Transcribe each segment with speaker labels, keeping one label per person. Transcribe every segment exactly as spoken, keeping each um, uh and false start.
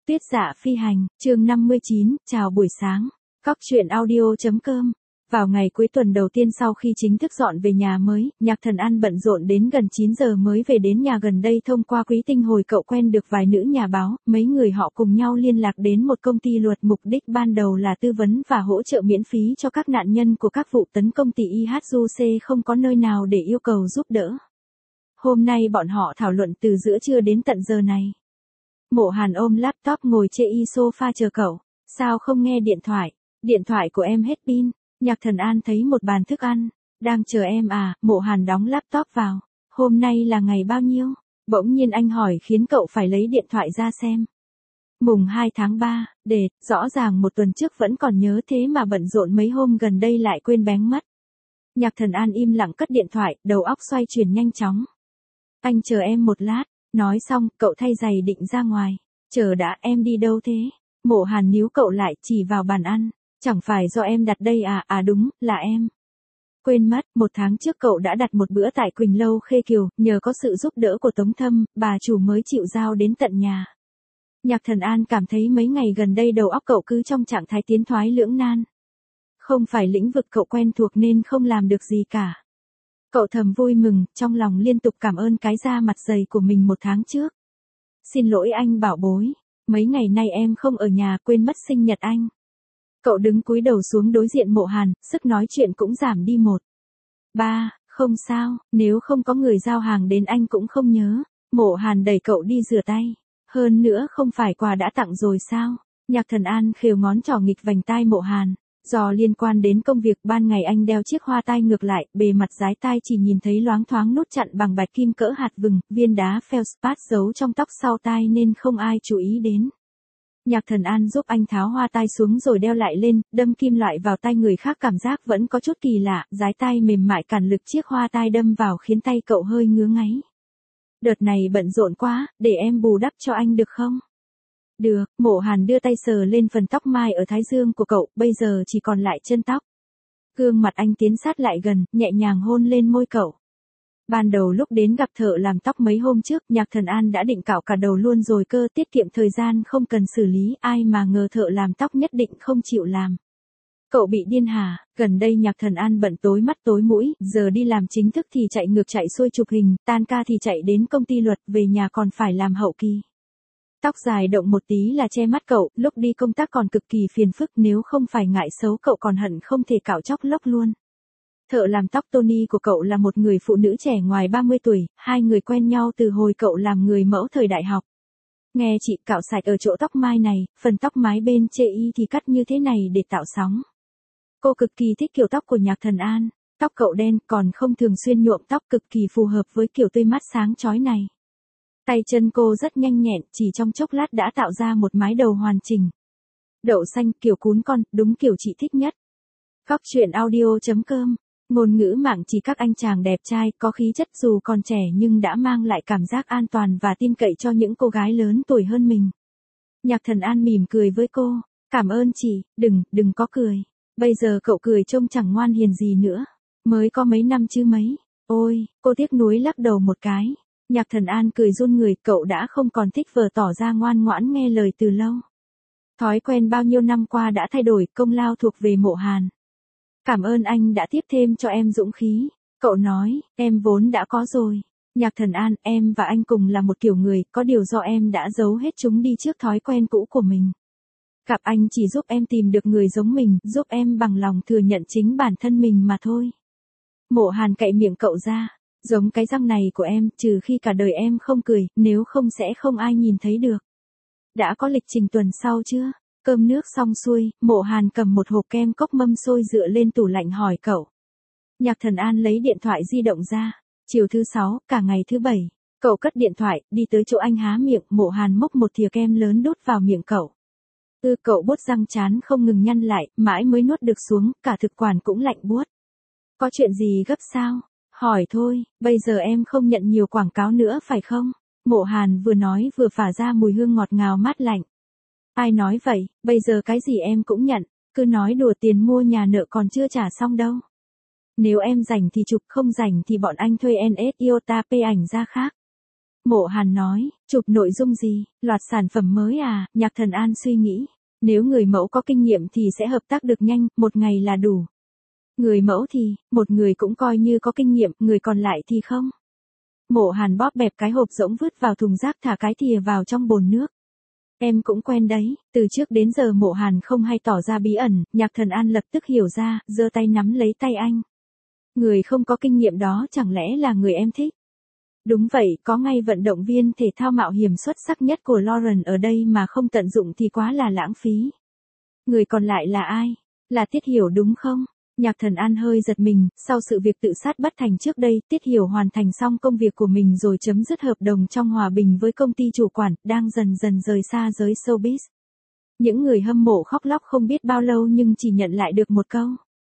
Speaker 1: Tuyết Dạ Phi Hành, chương năm mươi chín, chào buổi sáng. Cóc truyện audio.com. Vào ngày cuối tuần đầu tiên sau khi chính thức dọn về nhà mới, Nhạc Thần An bận rộn đến gần chín giờ mới về đến nhà. Gần đây thông qua Quý Tinh hồi cậu quen được vài nữ nhà báo, mấy người họ cùng nhau liên lạc đến một công ty luật, mục đích ban đầu là tư vấn và hỗ trợ miễn phí cho các nạn nhân của các vụ tấn công tỷ i hát u xê không có nơi nào để yêu cầu giúp đỡ. Hôm nay bọn họ thảo luận từ giữa trưa đến tận giờ này. Mộ Hàn ôm laptop ngồi chê y sofa chờ cậu. Sao không nghe điện thoại? Điện thoại của em hết pin. Nhạc Thần An thấy một bàn thức ăn. Đang chờ em à? Mộ Hàn đóng laptop vào. Hôm nay là ngày bao nhiêu? Bỗng nhiên anh hỏi khiến cậu phải lấy điện thoại ra xem. Mùng hai tháng ba, để, rõ ràng một tuần trước vẫn còn nhớ thế mà bận rộn mấy hôm gần đây lại quên bén mất. Nhạc Thần An im lặng cất điện thoại, đầu óc xoay chuyển nhanh chóng. Anh chờ em một lát. Nói xong, cậu thay giày định ra ngoài. Chờ đã, em đi đâu thế? Mộ Hàn níu cậu lại, chỉ vào bàn ăn. Chẳng phải do em đặt đây à? À đúng, là em. Quên mất, một tháng trước cậu đã đặt một bữa tại Quỳnh Lâu Khê Kiều, nhờ có sự giúp đỡ của Tống Thâm, bà chủ mới chịu giao đến tận nhà. Nhạc Thần An cảm thấy mấy ngày gần đây đầu óc cậu cứ trong trạng thái tiến thoái lưỡng nan. Không phải lĩnh vực cậu quen thuộc nên không làm được gì cả. Cậu thầm vui mừng, trong lòng liên tục cảm ơn cái da mặt dày của mình một tháng trước. Xin lỗi anh bảo bối, mấy ngày nay em không ở nhà, quên mất sinh nhật anh. Cậu đứng cúi đầu xuống đối diện Mộ Hàn, sức nói chuyện cũng giảm đi một. Ba, không sao, nếu không có người giao hàng đến anh cũng không nhớ. Mộ Hàn đẩy cậu đi rửa tay. Hơn nữa không phải quà đã tặng rồi sao? Nhạc Thần An khều ngón trỏ nghịch vành tai Mộ Hàn. Do liên quan đến công việc ban ngày anh đeo chiếc hoa tai ngược lại, bề mặt dái tai chỉ nhìn thấy loáng thoáng nút chặn bằng bạch kim cỡ hạt vừng, viên đá feldspar giấu trong tóc sau tai nên không ai chú ý đến. Nhạc Thần An giúp anh tháo hoa tai xuống rồi đeo lại lên, đâm kim loại vào tai người khác cảm giác vẫn có chút kỳ lạ, dái tai mềm mại cản lực chiếc hoa tai đâm vào khiến tay cậu hơi ngứa ngáy. Đợt này bận rộn quá, để em bù đắp cho anh được không? Được, Mộ Hàn đưa tay sờ lên phần tóc mai ở thái dương của cậu, bây giờ chỉ còn lại chân tóc. Gương mặt anh tiến sát lại gần, nhẹ nhàng hôn lên môi cậu. Ban đầu lúc đến gặp thợ làm tóc mấy hôm trước, Nhạc Thần An đã định cạo cả đầu luôn rồi cơ, tiết kiệm thời gian không cần xử lý, ai mà ngờ thợ làm tóc nhất định không chịu làm. Cậu bị điên hả? Gần đây Nhạc Thần An bận tối mắt tối mũi, giờ đi làm chính thức thì chạy ngược chạy xuôi chụp hình, tan ca thì chạy đến công ty luật, về nhà còn phải làm hậu kỳ. Tóc dài động một tí là che mắt cậu, lúc đi công tác còn cực kỳ phiền phức, nếu không phải ngại xấu cậu còn hận không thể cạo chóc lóc luôn. Thợ làm tóc Tony của cậu là một người phụ nữ trẻ ngoài ba mươi tuổi, hai người quen nhau từ hồi cậu làm người mẫu thời đại học. Nghe chị cạo sạch ở chỗ tóc mai này, phần tóc mái bên chê y thì cắt như thế này để tạo sóng. Cô cực kỳ thích kiểu tóc của Nhạc Thần An, tóc cậu đen còn không thường xuyên nhuộm tóc, cực kỳ phù hợp với kiểu tươi mát sáng chói này. Tay chân cô rất nhanh nhẹn, chỉ trong chốc lát đã tạo ra một mái đầu hoàn chỉnh. Đậu xanh kiểu cún con, đúng kiểu chị thích nhất. Cóc truyện audio.com. Ngôn ngữ mạng chỉ các anh chàng đẹp trai, có khí chất dù còn trẻ nhưng đã mang lại cảm giác an toàn và tin cậy cho những cô gái lớn tuổi hơn mình. Nhạc Thần An mỉm cười với cô. Cảm ơn chị, đừng, đừng có cười. Bây giờ cậu cười trông chẳng ngoan hiền gì nữa. Mới có mấy năm chứ mấy. Ôi, cô tiếc nuối lắc đầu một cái. Nhạc Thần An cười run người, cậu đã không còn thích vờ tỏ ra ngoan ngoãn nghe lời từ lâu. Thói quen bao nhiêu năm qua đã thay đổi, công lao thuộc về Mộ Hàn. Cảm ơn anh đã tiếp thêm cho em dũng khí. Cậu nói, em vốn đã có rồi. Nhạc Thần An, em và anh cùng là một kiểu người, có điều do em đã giấu hết chúng đi trước thói quen cũ của mình. Gặp anh chỉ giúp em tìm được người giống mình, giúp em bằng lòng thừa nhận chính bản thân mình mà thôi. Mộ Hàn cạy miệng cậu ra. Giống cái răng này của em, trừ khi cả đời em không cười, nếu không sẽ không ai nhìn thấy được. Đã có lịch trình tuần sau chưa? Cơm nước xong xuôi, Mộ Hàn cầm một hộp kem cốc mâm xôi dựa lên tủ lạnh hỏi cậu. Nhạc Thần An lấy điện thoại di động ra. Chiều thứ sáu, cả ngày thứ bảy. Cậu cất điện thoại, đi tới chỗ anh há miệng, Mộ Hàn múc một thìa kem lớn đút vào miệng cậu. Ư cậu bốt răng chán không ngừng nhăn lại, mãi mới nuốt được xuống, cả thực quản cũng lạnh buốt. Có chuyện gì gấp sao? Hỏi thôi, bây giờ em không nhận nhiều quảng cáo nữa phải không? Mộ Hàn vừa nói vừa phả ra mùi hương ngọt ngào mát lạnh. Ai nói vậy, bây giờ cái gì em cũng nhận, cứ nói đùa tiền mua nhà nợ còn chưa trả xong đâu. Nếu em rảnh thì chụp, không rảnh thì bọn anh thuê en ét Iota P ảnh ra khác. Mộ Hàn nói, chụp nội dung gì, loạt sản phẩm mới à, Nhạc Thần An suy nghĩ. Nếu người mẫu có kinh nghiệm thì sẽ hợp tác được nhanh, một ngày là đủ. Người mẫu thì, một người cũng coi như có kinh nghiệm, người còn lại thì không. Mộ Hàn bóp bẹp cái hộp rỗng vứt vào thùng rác, thả cái thìa vào trong bồn nước. Em cũng quen đấy, từ trước đến giờ Mộ Hàn không hay tỏ ra bí ẩn, Nhạc Thần An lập tức hiểu ra, giơ tay nắm lấy tay anh. Người không có kinh nghiệm đó chẳng lẽ là người em thích? Đúng vậy, có ngay vận động viên thể thao mạo hiểm xuất sắc nhất của Lauren ở đây mà không tận dụng thì quá là lãng phí. Người còn lại là ai? Là Tiết Hiểu đúng không? Nhạc Thần An hơi giật mình, sau sự việc tự sát bất thành trước đây, Tiết Hiểu hoàn thành xong công việc của mình rồi chấm dứt hợp đồng trong hòa bình với công ty chủ quản, đang dần dần rời xa giới showbiz. Những người hâm mộ khóc lóc không biết bao lâu nhưng chỉ nhận lại được một câu.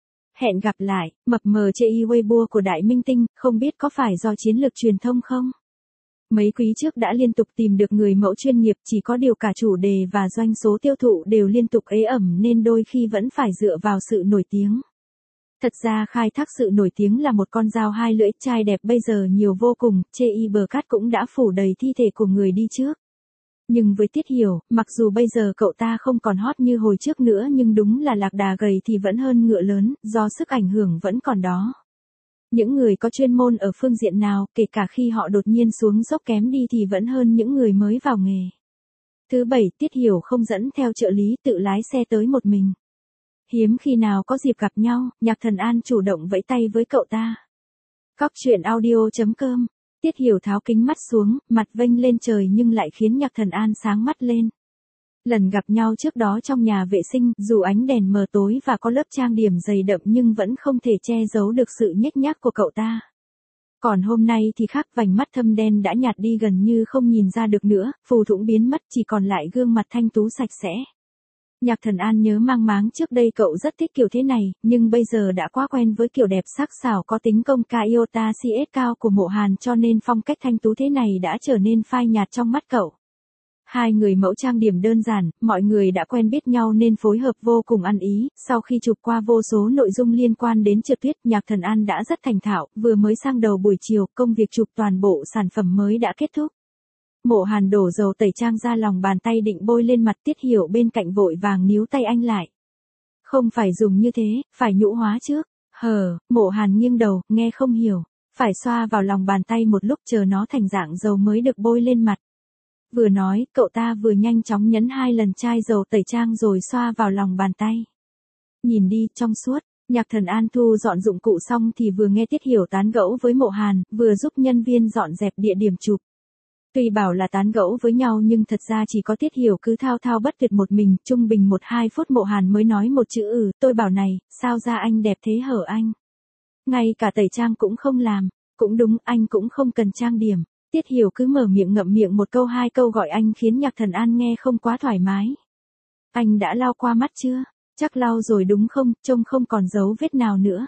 Speaker 1: Hẹn gặp lại, mập mờ chê y Weibo của đại minh tinh, không biết có phải do chiến lược truyền thông không? Mấy quý trước đã liên tục tìm được người mẫu chuyên nghiệp, chỉ có điều cả chủ đề và doanh số tiêu thụ đều liên tục ế ẩm nên đôi khi vẫn phải dựa vào sự nổi tiếng. Thật ra khai thác sự nổi tiếng là một con dao hai lưỡi, trai đẹp bây giờ nhiều vô cùng, chê y bờ cát cũng đã phủ đầy thi thể của người đi trước. Nhưng với Tiết Hiểu, mặc dù bây giờ cậu ta không còn hot như hồi trước nữa nhưng đúng là lạc đà gầy thì vẫn hơn ngựa lớn, do sức ảnh hưởng vẫn còn đó. Những người có chuyên môn ở phương diện nào, kể cả khi họ đột nhiên xuống dốc kém đi thì vẫn hơn những người mới vào nghề. Thứ bảy, Tiết Hiểu không dẫn theo trợ lý, tự lái xe tới một mình. Hiếm khi nào có dịp gặp nhau, Nhạc Thần An chủ động vẫy tay với cậu ta. Cóc truyện audio chấm com. Tiết Hiểu tháo kính mắt xuống, mặt vênh lên trời nhưng lại khiến Nhạc Thần An sáng mắt lên. Lần gặp nhau trước đó trong nhà vệ sinh, dù ánh đèn mờ tối và có lớp trang điểm dày đậm nhưng vẫn không thể che giấu được sự nhếch nhác của cậu ta. Còn hôm nay thì khác, vành mắt thâm đen đã nhạt đi gần như không nhìn ra được nữa, phù thủng biến mất, chỉ còn lại gương mặt thanh tú sạch sẽ. Nhạc Thần An nhớ mang máng trước đây cậu rất thích kiểu thế này, nhưng bây giờ đã quá quen với kiểu đẹp sắc sảo có tính công ca iota xê ét cao của Mộ Hàn cho nên phong cách thanh tú thế này đã trở nên phai nhạt trong mắt cậu. Hai người mẫu trang điểm đơn giản, mọi người đã quen biết nhau nên phối hợp vô cùng ăn ý, sau khi chụp qua vô số nội dung liên quan đến trượt tuyết, Nhạc Thần An đã rất thành thạo, vừa mới sang đầu buổi chiều, công việc chụp toàn bộ sản phẩm mới đã kết thúc. Mộ Hàn đổ dầu tẩy trang ra lòng bàn tay định bôi lên mặt, Tiết Hiểu bên cạnh vội vàng níu tay anh lại. Không phải dùng như thế, phải nhũ hóa trước. Hờ, Mộ Hàn nghiêng đầu, nghe không hiểu. Phải xoa vào lòng bàn tay một lúc chờ nó thành dạng dầu mới được bôi lên mặt. Vừa nói, cậu ta vừa nhanh chóng nhấn hai lần chai dầu tẩy trang rồi xoa vào lòng bàn tay. Nhìn đi, trong suốt. Nhạc Thần An thu dọn dụng cụ xong thì vừa nghe Tiết Hiểu tán gẫu với Mộ Hàn, vừa giúp nhân viên dọn dẹp địa điểm chụp. Tuy bảo là tán gẫu với nhau nhưng thật ra chỉ có Tiết Hiểu cứ thao thao bất tuyệt một mình, trung bình một hai phút Mộ Hàn mới nói một chữ ừ, tôi bảo này, sao da anh đẹp thế hở anh? Ngay cả tẩy trang cũng không làm, cũng đúng, anh cũng không cần trang điểm. Tiết Hiểu cứ mở miệng ngậm miệng một câu hai câu gọi anh khiến Nhạc Thần An nghe không quá thoải mái. Anh đã lau qua mắt chưa? Chắc lau rồi đúng không, trông không còn dấu vết nào nữa.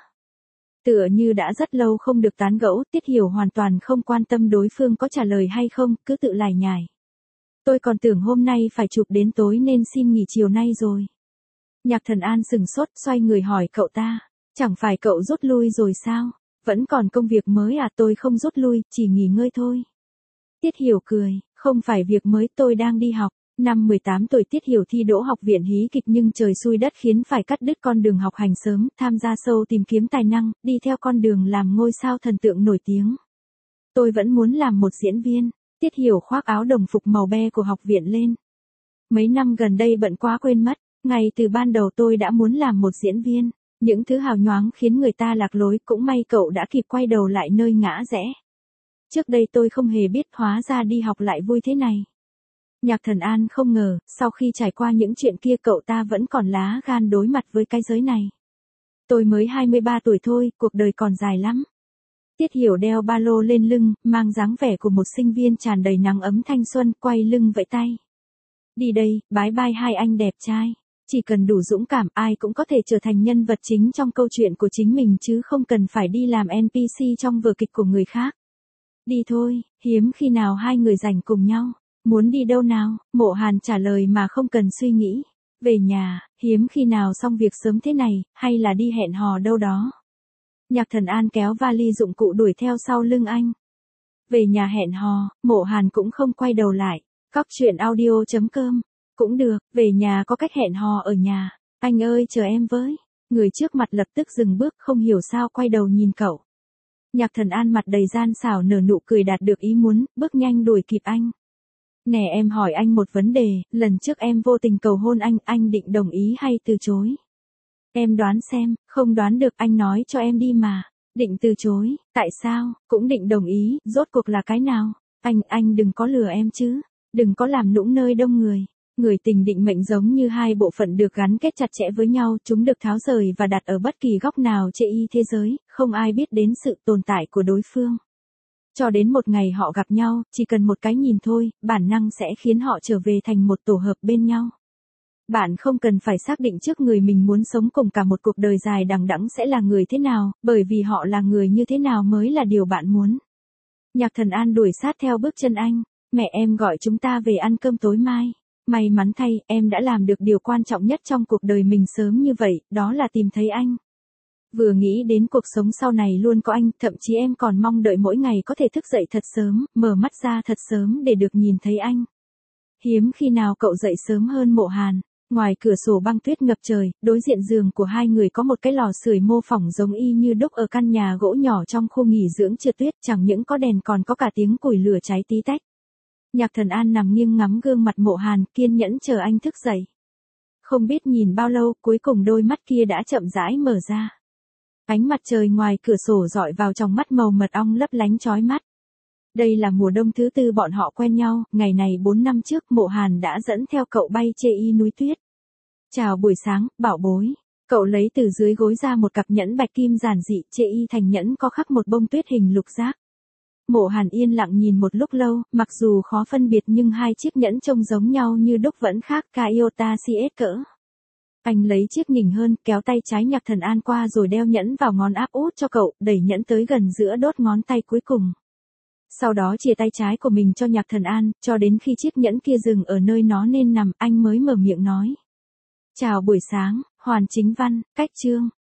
Speaker 1: Tựa như đã rất lâu không được tán gẫu, Tiết Hiểu hoàn toàn không quan tâm đối phương có trả lời hay không, cứ tự lải nhải. Tôi còn tưởng hôm nay phải chụp đến tối nên xin nghỉ chiều nay rồi. Nhạc Thần An sừng sốt, xoay người hỏi cậu ta, chẳng phải cậu rút lui rồi sao? Vẫn còn công việc mới à? Tôi không rút lui, chỉ nghỉ ngơi thôi. Tiết Hiểu cười, không phải việc mới, tôi đang đi học. Năm mười tám tuổi Tiết Hiểu thi đỗ học viện hí kịch nhưng trời xui đất khiến phải cắt đứt con đường học hành sớm, tham gia show tìm kiếm tài năng, đi theo con đường làm ngôi sao thần tượng nổi tiếng. Tôi vẫn muốn làm một diễn viên. Tiết Hiểu khoác áo đồng phục màu be của học viện lên. Mấy năm gần đây bận quá quên mất, ngay từ ban đầu tôi đã muốn làm một diễn viên. Những thứ hào nhoáng khiến người ta lạc lối, cũng may cậu đã kịp quay đầu lại nơi ngã rẽ. Trước đây tôi không hề biết hóa ra đi học lại vui thế này. Nhạc Thần An không ngờ, sau khi trải qua những chuyện kia cậu ta vẫn còn lá gan đối mặt với cái giới này. Tôi mới hai mươi ba tuổi thôi, cuộc đời còn dài lắm. Tiết Hiểu đeo ba lô lên lưng, mang dáng vẻ của một sinh viên tràn đầy nắng ấm thanh xuân, quay lưng vẫy tay. Đi đây, bái bai hai anh đẹp trai. Chỉ cần đủ dũng cảm, ai cũng có thể trở thành nhân vật chính trong câu chuyện của chính mình chứ không cần phải đi làm en pê xê trong vở kịch của người khác. Đi thôi, hiếm khi nào hai người rảnh cùng nhau. Muốn đi đâu nào? Mộ Hàn trả lời mà không cần suy nghĩ. Về nhà, hiếm khi nào xong việc sớm thế này, hay là đi hẹn hò đâu đó. Nhạc Thần An kéo vali dụng cụ đuổi theo sau lưng anh. Về nhà hẹn hò, Mộ Hàn cũng không quay đầu lại. Cóc truyện audio chấm com. Cũng được, về nhà có cách hẹn hò ở nhà. Anh ơi chờ em với. Người trước mặt lập tức dừng bước không hiểu sao quay đầu nhìn cậu. Nhạc Thần An mặt đầy gian xảo nở nụ cười đạt được ý muốn, bước nhanh đuổi kịp anh. Nè em hỏi anh một vấn đề, lần trước em vô tình cầu hôn anh, anh định đồng ý hay từ chối? Em đoán xem, không đoán được anh nói cho em đi mà. Định từ chối, tại sao, cũng định đồng ý, rốt cuộc là cái nào? Anh, anh đừng có lừa em chứ, đừng có làm nũng nơi đông người. Người tình định mệnh giống như hai bộ phận được gắn kết chặt chẽ với nhau, chúng được tháo rời và đặt ở bất kỳ góc nào trên y thế giới, không ai biết đến sự tồn tại của đối phương. Cho đến một ngày họ gặp nhau, chỉ cần một cái nhìn thôi, bản năng sẽ khiến họ trở về thành một tổ hợp bên nhau. Bạn không cần phải xác định trước người mình muốn sống cùng cả một cuộc đời dài đằng đẵng sẽ là người thế nào, bởi vì họ là người như thế nào mới là điều bạn muốn. Nhạc Thần An đuổi sát theo bước chân anh. Mẹ em gọi chúng ta về ăn cơm tối mai. May mắn thay, em đã làm được điều quan trọng nhất trong cuộc đời mình sớm như vậy, đó là tìm thấy anh. Vừa nghĩ đến cuộc sống sau này luôn có anh, thậm chí em còn mong đợi mỗi ngày có thể thức dậy thật sớm, mở mắt ra thật sớm để được nhìn thấy anh. Hiếm khi nào cậu dậy sớm hơn Mộ Hàn. Ngoài cửa sổ băng tuyết ngập trời, đối diện giường của hai người có một cái lò sưởi mô phỏng giống y như đúc ở căn nhà gỗ nhỏ trong khu nghỉ dưỡng trượt tuyết, chẳng những có đèn còn có cả tiếng củi lửa cháy tí tách. Nhạc Thần An nằm nghiêng ngắm gương mặt Mộ Hàn, kiên nhẫn chờ anh thức dậy. Không biết nhìn bao lâu, cuối cùng đôi mắt kia đã chậm rãi mở ra. Ánh mặt trời ngoài cửa sổ rọi vào trong mắt màu mật ong lấp lánh chói mắt. Đây là mùa đông thứ tư bọn họ quen nhau, ngày này bốn năm trước Mộ Hàn đã dẫn theo cậu bay chê y núi tuyết. Chào buổi sáng, bảo bối. Cậu lấy từ dưới gối ra một cặp nhẫn bạch kim giản dị, chê y thành nhẫn có khắc một bông tuyết hình lục giác. Mộ Hàn yên lặng nhìn một lúc lâu, mặc dù khó phân biệt nhưng hai chiếc nhẫn trông giống nhau như đúc vẫn khác cả iota cs cỡ. Anh lấy chiếc nhỉnh hơn, kéo tay trái Nhạc Thần An qua rồi đeo nhẫn vào ngón áp út cho cậu, đẩy nhẫn tới gần giữa đốt ngón tay cuối cùng. Sau đó chìa tay trái của mình cho Nhạc Thần An, cho đến khi chiếc nhẫn kia dừng ở nơi nó nên nằm, anh mới mở miệng nói. Chào buổi sáng, Hoàn Chính Văn, cách chương.